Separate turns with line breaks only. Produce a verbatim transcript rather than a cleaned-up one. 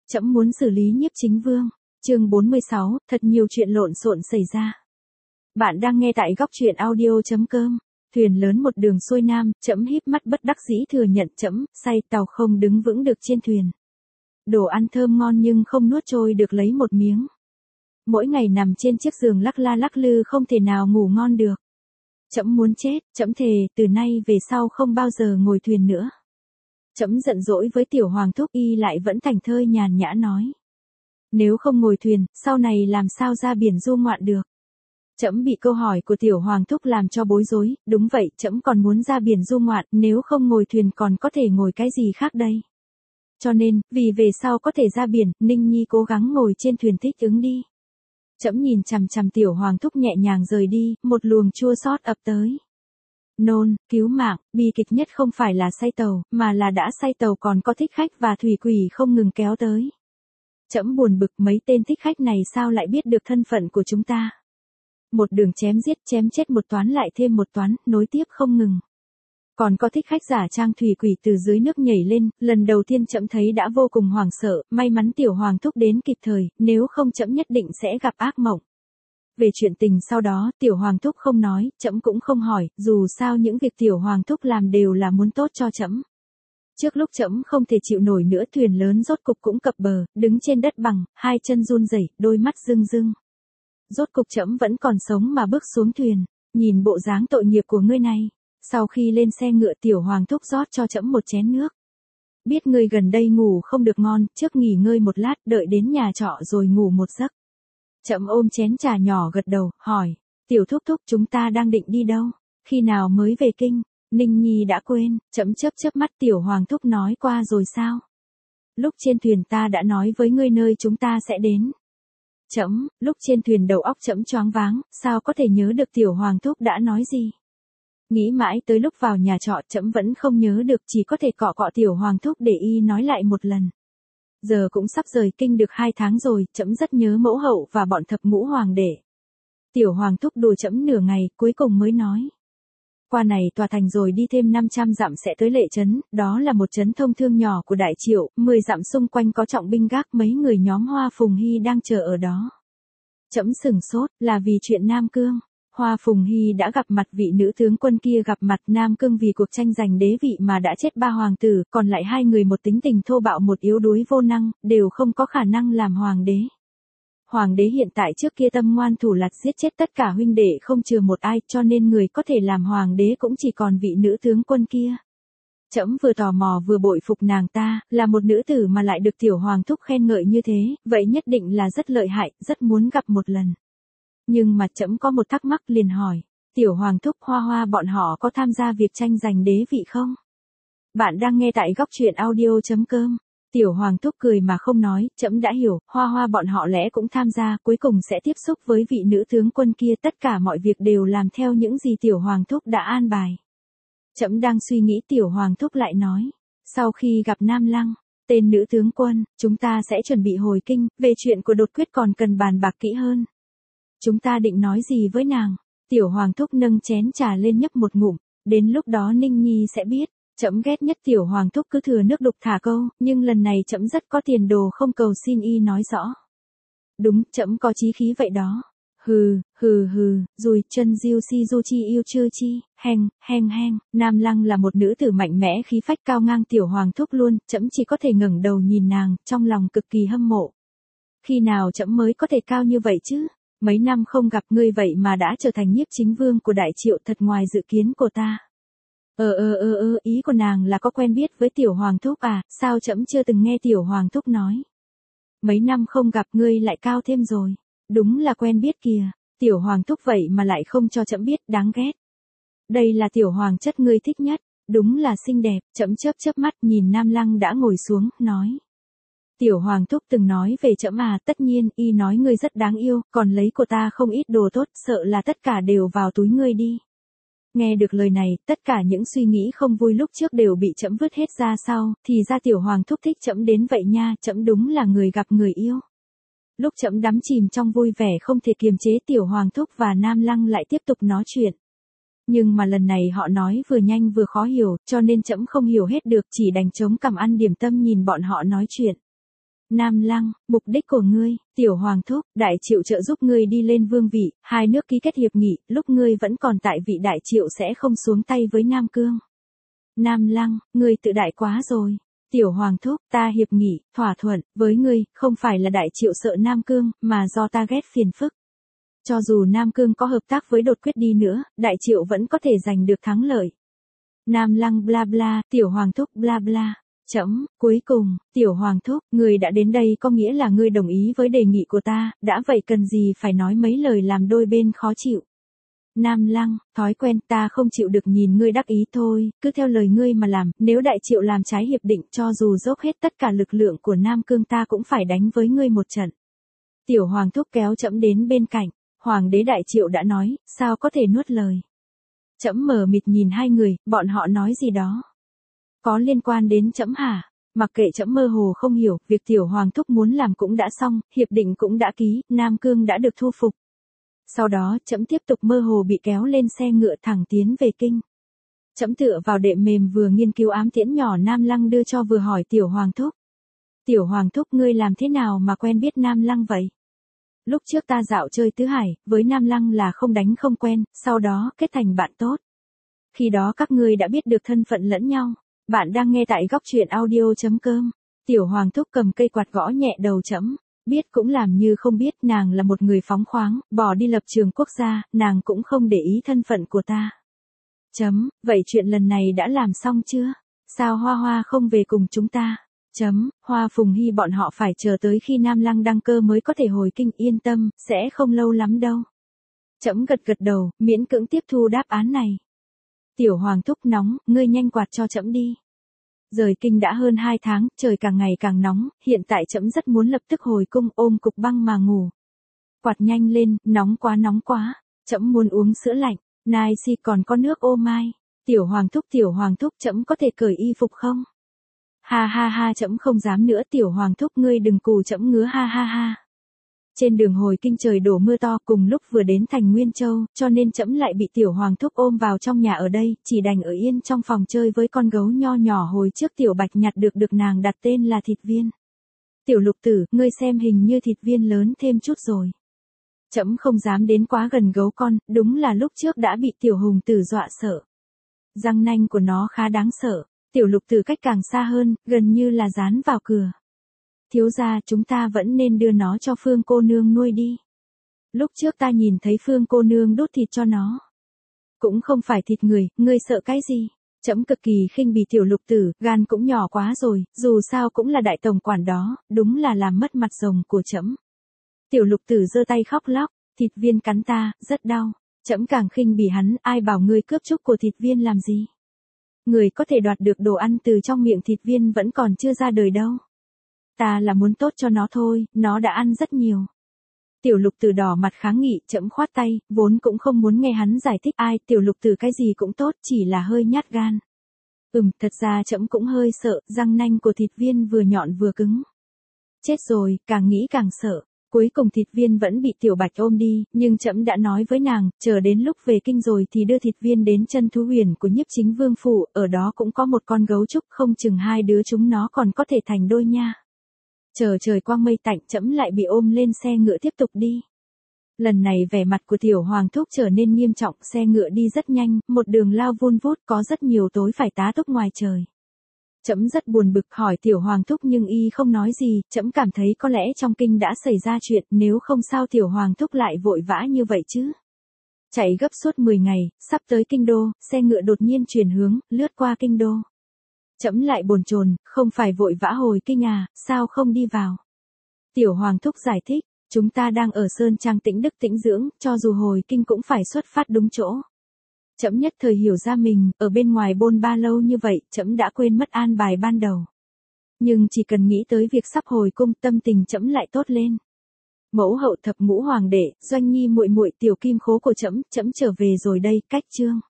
Trẫm muốn xử lý Nhiếp Chính Vương. Chương bốn mươi sáu, thật nhiều chuyện lộn xộn xảy ra. Bạn đang nghe tại góc truyện audio chấm com. Thuyền lớn một đường xuôi nam, Trẫm híp mắt bất đắc dĩ thừa nhận Trẫm say tàu không đứng vững được trên thuyền. Đồ ăn thơm ngon nhưng không nuốt trôi được lấy một miếng. Mỗi ngày nằm trên chiếc giường lắc la lắc lư không thể nào ngủ ngon được. Trẫm muốn chết, Trẫm thề từ nay về sau không bao giờ ngồi thuyền nữa. Trẫm giận dỗi với Tiểu Hoàng thúc, y lại vẫn thảnh thơi nhàn nhã nói. Nếu không ngồi thuyền, sau này làm sao ra biển du ngoạn được? Trẫm bị câu hỏi của Tiểu Hoàng thúc làm cho bối rối, đúng vậy, Trẫm còn muốn ra biển du ngoạn, nếu không ngồi thuyền còn có thể ngồi cái gì khác đây? Cho nên, vì về sau có thể ra biển, Ninh Nhi cố gắng ngồi trên thuyền thích ứng đi. Trẫm nhìn chằm chằm Tiểu Hoàng thúc nhẹ nhàng rời đi, một luồng chua xót ập tới. Nôn, cứu mạng, bi kịch nhất không phải là say tàu, mà là đã say tàu còn có thích khách và thủy quỷ không ngừng kéo tới. Trẫm buồn bực, mấy tên thích khách này sao lại biết được thân phận của chúng ta. Một đường chém giết, chém chết một toán lại thêm một toán, nối tiếp không ngừng. Còn có thích khách giả trang thủy quỷ từ dưới nước nhảy lên, lần đầu tiên Trẫm thấy đã vô cùng hoảng sợ, may mắn Tiểu Hoàng thúc đến kịp thời, nếu không Trẫm nhất định sẽ gặp ác mộng. Về chuyện tình sau đó, Tiểu Hoàng thúc không nói, Trẫm cũng không hỏi, dù sao những việc Tiểu Hoàng thúc làm đều là muốn tốt cho Trẫm. Trước lúc Trẫm không thể chịu nổi nữa, thuyền lớn rốt cục cũng cập bờ, đứng trên đất bằng, hai chân run rẩy, đôi mắt rưng rưng. Rốt cục Trẫm vẫn còn sống mà bước xuống thuyền, nhìn bộ dáng tội nghiệp của ngươi này. Sau khi lên xe ngựa, Tiểu Hoàng thúc rót cho Trẫm một chén nước. Biết ngươi gần đây ngủ không được ngon, trước nghỉ ngơi một lát, đợi đến nhà trọ rồi ngủ một giấc. Trẫm ôm chén trà nhỏ gật đầu, hỏi, Tiểu thúc thúc chúng ta đang định đi đâu, khi nào mới về kinh? Ninh Nhi đã quên. Trẫm chớp chớp mắt, Tiểu Hoàng thúc nói qua rồi sao? Lúc trên thuyền ta đã nói với ngươi nơi chúng ta sẽ đến. Trẫm, lúc trên thuyền đầu óc Trẫm choáng váng, sao có thể nhớ được Tiểu Hoàng thúc đã nói gì? Nghĩ mãi tới lúc vào nhà trọ, Trẫm vẫn không nhớ được, chỉ có thể cọ cọ Tiểu Hoàng thúc để y nói lại một lần. Giờ cũng sắp rời kinh được hai tháng rồi, Trẫm rất nhớ mẫu hậu và bọn thập ngũ hoàng đệ. Tiểu Hoàng thúc đùa Trẫm nửa ngày, cuối cùng mới nói. Qua này tòa thành rồi đi thêm năm trăm dặm sẽ tới Lệ Trấn, đó là một trấn thông thương nhỏ của Đại Triệu, mười dặm xung quanh có trọng binh gác, mấy người nhóm Hoa Phùng Hy đang chờ ở đó. Trẫm sửng sốt, là vì chuyện Nam Cương. Hoa Phùng Hy đã gặp mặt vị nữ tướng quân kia, gặp mặt Nam Cương vì cuộc tranh giành đế vị mà đã chết ba hoàng tử, còn lại hai người một tính tình thô bạo một yếu đuối vô năng, đều không có khả năng làm hoàng đế. Hoàng đế hiện tại trước kia tâm ngoan thủ lạt giết chết tất cả huynh đệ không chừa một ai, cho nên người có thể làm hoàng đế cũng chỉ còn vị nữ tướng quân kia. Trẫm vừa tò mò vừa bội phục nàng ta, là một nữ tử mà lại được Tiểu Hoàng thúc khen ngợi như thế, vậy nhất định là rất lợi hại, rất muốn gặp một lần. Nhưng mà Trẫm có một thắc mắc liền hỏi, Tiểu Hoàng thúc, Hoa Hoa bọn họ có tham gia việc tranh giành đế vị không? Bạn đang nghe tại góc truyện audio chấm com. Tiểu Hoàng thúc cười mà không nói, Trẫm đã hiểu, Hoa Hoa bọn họ lẽ cũng tham gia, cuối cùng sẽ tiếp xúc với vị nữ tướng quân kia, tất cả mọi việc đều làm theo những gì Tiểu Hoàng thúc đã an bài. Trẫm đang suy nghĩ, Tiểu Hoàng thúc lại nói, sau khi gặp Nam Lăng, tên nữ tướng quân, chúng ta sẽ chuẩn bị hồi kinh, về chuyện của đột quyết còn cần bàn bạc kỹ hơn. Chúng ta định nói gì với nàng? Tiểu Hoàng thúc nâng chén trà lên nhấp một ngụm, đến lúc đó Ninh Nhi sẽ biết. Trẫm ghét nhất Tiểu Hoàng thúc cứ thừa nước đục thả câu, nhưng lần này Trẫm rất có tiền đồ, không cầu xin y nói rõ. Đúng, Trẫm có chí khí vậy đó. Hừ, hừ hừ, rùi chân diêu si du chi yêu chưa chi, heng, heng heng. Nam Lăng là một nữ tử mạnh mẽ, khí phách cao ngang Tiểu Hoàng thúc luôn, Trẫm chỉ có thể ngẩng đầu nhìn nàng, trong lòng cực kỳ hâm mộ. Khi nào Trẫm mới có thể cao như vậy chứ? Mấy năm không gặp ngươi vậy mà đã trở thành Nhiếp Chính Vương của Đại Triệu, thật ngoài dự kiến của ta. Ờ ờ ờ ờ, ý của nàng là có quen biết với Tiểu Hoàng thúc à, sao Trẫm chưa từng nghe Tiểu Hoàng thúc nói. Mấy năm không gặp ngươi lại cao thêm rồi, đúng là quen biết kìa, Tiểu Hoàng thúc vậy mà lại không cho Trẫm biết, đáng ghét. Đây là Tiểu Hoàng chất ngươi thích nhất, đúng là xinh đẹp. Trẫm chớp chớp mắt nhìn Nam Lăng đã ngồi xuống, nói. Tiểu Hoàng thúc từng nói về Trẫm à, tất nhiên, y nói ngươi rất đáng yêu, còn lấy của ta không ít đồ tốt, sợ là tất cả đều vào túi ngươi đi. Nghe được lời này, tất cả những suy nghĩ không vui lúc trước đều bị Trẫm vứt hết ra sau, thì ra Tiểu Hoàng thúc thích Trẫm đến vậy nha, Trẫm đúng là người gặp người yêu. Lúc Trẫm đắm chìm trong vui vẻ không thể kiềm chế, Tiểu Hoàng thúc và Nam Lăng lại tiếp tục nói chuyện. Nhưng mà lần này họ nói vừa nhanh vừa khó hiểu, cho nên Trẫm không hiểu hết được, chỉ đành chống cằm ăn điểm tâm nhìn bọn họ nói chuyện. Nam Lăng, mục đích của ngươi, tiểu hoàng thúc, đại triệu trợ giúp ngươi đi lên vương vị, hai nước ký kết hiệp nghị, lúc ngươi vẫn còn tại vị đại triệu sẽ không xuống tay với Nam Cương. Nam Lăng, ngươi tự đại quá rồi. Tiểu hoàng thúc, ta hiệp nghị, thỏa thuận, với ngươi, không phải là đại triệu sợ Nam Cương, mà do ta ghét phiền phức. Cho dù Nam Cương có hợp tác với đột quyết đi nữa, đại triệu vẫn có thể giành được thắng lợi. Nam Lăng bla bla, tiểu hoàng thúc bla bla. Chấm, cuối cùng, tiểu hoàng thúc, ngươi đã đến đây có nghĩa là ngươi đồng ý với đề nghị của ta, đã vậy cần gì phải nói mấy lời làm đôi bên khó chịu. Nam Lăng, thói quen ta không chịu được nhìn ngươi đắc ý thôi, cứ theo lời ngươi mà làm, nếu đại triệu làm trái hiệp định cho dù dốc hết tất cả lực lượng của Nam Cương ta cũng phải đánh với ngươi một trận. Tiểu hoàng thúc kéo Chấm đến bên cạnh, hoàng đế đại triệu đã nói, sao có thể nuốt lời. Chấm mờ mịt nhìn hai người, bọn họ nói gì đó. Có liên quan đến Chấm hả? Mặc kệ Chấm mơ hồ không hiểu, việc tiểu hoàng thúc muốn làm cũng đã xong, hiệp định cũng đã ký, Nam Cương đã được thu phục. Sau đó, Chấm tiếp tục mơ hồ bị kéo lên xe ngựa thẳng tiến về kinh. Chấm tựa vào đệm mềm vừa nghiên cứu ám tiễn nhỏ Nam Lăng đưa cho vừa hỏi tiểu hoàng thúc. Tiểu hoàng thúc ngươi làm thế nào mà quen biết Nam Lăng vậy? Lúc trước ta dạo chơi tứ hải, với Nam Lăng là không đánh không quen, sau đó kết thành bạn tốt. Khi đó các ngươi đã biết được thân phận lẫn nhau. Bạn đang nghe tại góc truyện audio chấm com. Tiểu hoàng thúc cầm cây quạt gõ nhẹ đầu Chấm. Biết cũng làm như không biết, nàng là một người phóng khoáng, bỏ đi lập trường quốc gia, nàng cũng không để ý thân phận của ta. Chấm, vậy chuyện lần này đã làm xong chưa? Sao Hoa Hoa không về cùng chúng ta? Chấm, Hoa Phùng Hy bọn họ phải chờ tới khi Nam Lăng đăng cơ mới có thể hồi kinh, yên tâm, sẽ không lâu lắm đâu. Chấm gật gật đầu, miễn cưỡng tiếp thu đáp án này. Tiểu hoàng thúc nóng, ngươi nhanh quạt cho Chấm đi. Rời kinh đã hơn hai tháng, trời càng ngày càng nóng, hiện tại Chấm rất muốn lập tức hồi cung ôm cục băng mà ngủ. Quạt nhanh lên, nóng quá nóng quá, Chấm muốn uống sữa lạnh, nai si còn có nước ô mai. Tiểu hoàng thúc tiểu hoàng thúc Chấm có thể cởi y phục không? Ha ha ha Chấm không dám nữa tiểu hoàng thúc ngươi đừng cù Chấm ngứa ha ha ha. Trên đường hồi kinh trời đổ mưa to cùng lúc vừa đến thành Nguyên Châu, cho nên Chấm lại bị tiểu hoàng thúc ôm vào trong nhà ở đây, chỉ đành ở yên trong phòng chơi với con gấu nho nhỏ hồi trước tiểu bạch nhặt được được nàng đặt tên là Thịt Viên. Tiểu lục tử, ngươi xem hình như Thịt Viên lớn thêm chút rồi. Chấm không dám đến quá gần gấu con, đúng là lúc trước đã bị tiểu hùng tử dọa sợ. Răng nanh của nó khá đáng sợ, tiểu lục tử cách càng xa hơn, gần như là dán vào cửa. Thiếu gia, chúng ta vẫn nên đưa nó cho Phương cô nương nuôi đi. Lúc trước ta nhìn thấy Phương cô nương đút thịt cho nó. Cũng không phải thịt người, ngươi sợ cái gì? Chấm cực kỳ khinh bỉ tiểu lục tử, gan cũng nhỏ quá rồi, dù sao cũng là đại tổng quản đó, đúng là làm mất mặt rồng của Chấm. Tiểu lục tử giơ tay khóc lóc, Thịt Viên cắn ta, rất đau. Chấm càng khinh bỉ hắn, ai bảo ngươi cướp chúc của Thịt Viên làm gì? Người có thể đoạt được đồ ăn từ trong miệng Thịt Viên vẫn còn chưa ra đời đâu. Ta là muốn tốt cho nó thôi, nó đã ăn rất nhiều. Tiểu lục tử đỏ mặt kháng nghị, Chấm khoát tay, vốn cũng không muốn nghe hắn giải thích ai, tiểu lục tử cái gì cũng tốt, chỉ là hơi nhát gan. Ừm, thật ra Chấm cũng hơi sợ, răng nanh của Thịt Viên vừa nhọn vừa cứng. Chết rồi, càng nghĩ càng sợ. Cuối cùng Thịt Viên vẫn bị tiểu bạch ôm đi, nhưng Chấm đã nói với nàng, chờ đến lúc về kinh rồi thì đưa Thịt Viên đến chân thú huyền của Nhiếp Chính Vương phủ, ở đó cũng có một con gấu trúc, không chừng hai đứa chúng nó còn có thể thành đôi nha. Chờ trời quang mây tạnh, Chấm lại bị ôm lên xe ngựa tiếp tục đi. Lần này vẻ mặt của tiểu hoàng thúc trở nên nghiêm trọng, xe ngựa đi rất nhanh, một đường lao vun vút có rất nhiều tối phải tá túc ngoài trời. Chấm rất buồn bực hỏi tiểu hoàng thúc nhưng y không nói gì, Chấm cảm thấy có lẽ trong kinh đã xảy ra chuyện, nếu không sao tiểu hoàng thúc lại vội vã như vậy chứ. Chạy gấp suốt mười ngày, sắp tới kinh đô, xe ngựa đột nhiên chuyển hướng, lướt qua kinh đô. Chấm lại bồn chồn, không phải vội vã hồi kinh à, sao không đi vào? Tiểu hoàng thúc giải thích, chúng ta đang ở Sơn Trang tĩnh đức tĩnh dưỡng, cho dù hồi kinh cũng phải xuất phát đúng chỗ. Chấm nhất thời hiểu ra mình, ở bên ngoài bôn ba lâu như vậy, Chấm đã quên mất an bài ban đầu. Nhưng chỉ cần nghĩ tới việc sắp hồi cung, tâm tình Chấm lại tốt lên. Mẫu hậu thập ngũ hoàng đệ, Doanh Nhi muội muội tiểu kim khố của Chấm, Chấm trở về rồi đây, cách chương.